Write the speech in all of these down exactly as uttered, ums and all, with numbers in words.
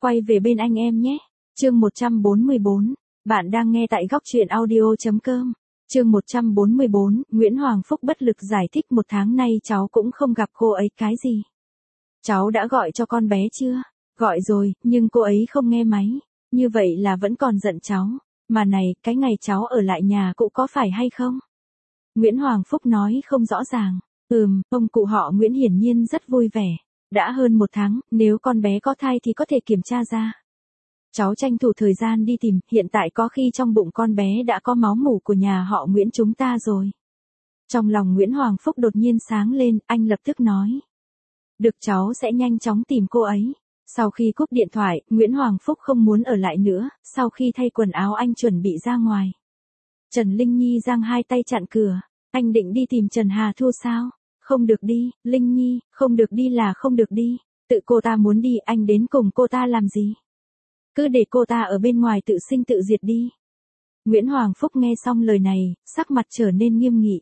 quay về bên anh em nhé. Chương một trăm bốn mươi bốn. Bạn đang nghe tại góc truyện audio chấm com. Chương một trăm bốn mươi bốn, Nguyễn Hoàng Phúc bất lực giải thích một tháng nay cháu cũng không gặp cô ấy cái gì. Cháu đã gọi cho con bé chưa? Gọi rồi, nhưng cô ấy không nghe máy. Như vậy là vẫn còn giận cháu. Mà này, cái ngày cháu ở lại nhà cũ có phải hay không? Nguyễn Hoàng Phúc nói không rõ ràng. Ừm, ông cụ họ Nguyễn hiển nhiên rất vui vẻ. Đã hơn một tháng, nếu con bé có thai thì có thể kiểm tra ra. Cháu tranh thủ thời gian đi tìm, hiện tại có khi trong bụng con bé đã có máu mủ của nhà họ Nguyễn chúng ta rồi. Trong lòng Nguyễn Hoàng Phúc đột nhiên sáng lên, anh lập tức nói. Được, cháu sẽ nhanh chóng tìm cô ấy. Sau khi cúp điện thoại, Nguyễn Hoàng Phúc không muốn ở lại nữa, sau khi thay quần áo anh chuẩn bị ra ngoài. Trần Linh Nhi giang hai tay chặn cửa. Anh định đi tìm Trần Hà Thu sao? Không được đi, Linh Nhi, không được đi là không được đi. Tự cô ta muốn đi, anh đến cùng cô ta làm gì? Cứ để cô ta ở bên ngoài tự sinh tự diệt đi. Nguyễn Hoàng Phúc nghe xong lời này, sắc mặt trở nên nghiêm nghị.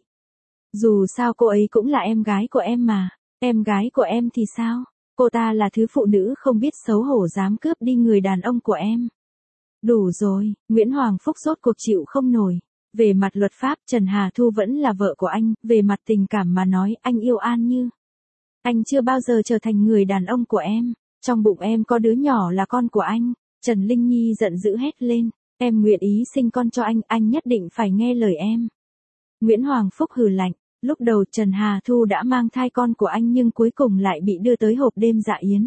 Dù sao cô ấy cũng là em gái của em mà. Em gái của em thì sao? Cô ta là thứ phụ nữ không biết xấu hổ dám cướp đi người đàn ông của em. Đủ rồi, Nguyễn Hoàng Phúc rốt cuộc chịu không nổi. Về mặt luật pháp, Trần Hà Thu vẫn là vợ của anh, về mặt tình cảm mà nói, anh yêu An Như. Anh chưa bao giờ trở thành người đàn ông của em. Trong bụng em có đứa nhỏ là con của anh. Trần Linh Nhi giận dữ hét lên. Em nguyện ý sinh con cho anh, anh nhất định phải nghe lời em. Nguyễn Hoàng Phúc hừ lạnh. Lúc đầu Trần Hà Thu đã mang thai con của anh nhưng cuối cùng lại bị đưa tới hộp đêm dạ yến.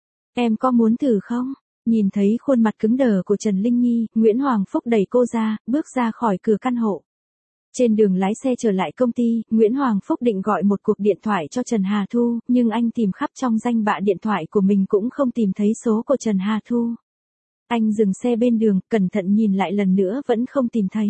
Em có muốn thử không? Nhìn thấy khuôn mặt cứng đờ của Trần Linh Nhi, Nguyễn Hoàng Phúc đẩy cô ra, bước ra khỏi cửa căn hộ. Trên đường lái xe trở lại công ty, Nguyễn Hoàng Phúc định gọi một cuộc điện thoại cho Trần Hà Thu, nhưng anh tìm khắp trong danh bạ điện thoại của mình cũng không tìm thấy số của Trần Hà Thu. Anh dừng xe bên đường, cẩn thận nhìn lại lần nữa vẫn không tìm thấy.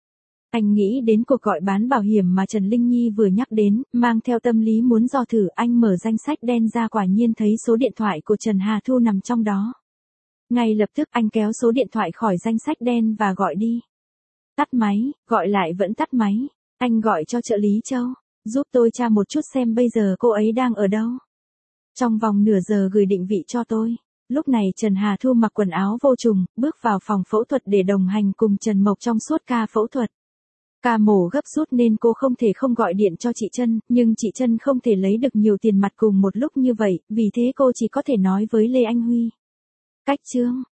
Anh nghĩ đến cuộc gọi bán bảo hiểm mà Trần Linh Nhi vừa nhắc đến, mang theo tâm lý muốn dò thử, anh mở danh sách đen ra quả nhiên thấy số điện thoại của Trần Hà Thu nằm trong đó. Ngay lập tức anh kéo số điện thoại khỏi danh sách đen và gọi đi. Tắt máy, gọi lại vẫn tắt máy. Anh gọi cho trợ lý Châu, giúp tôi tra một chút xem bây giờ cô ấy đang ở đâu. Trong vòng nửa giờ gửi định vị cho tôi. Lúc này Trần Hà Thu mặc quần áo vô trùng, bước vào phòng phẫu thuật để đồng hành cùng Trần Mộc trong suốt ca phẫu thuật. Ca mổ gấp rút nên cô không thể không gọi điện cho chị Trân, nhưng chị Trân không thể lấy được nhiều tiền mặt cùng một lúc như vậy, vì thế cô chỉ có thể nói với Lê Anh Huy. Cách chương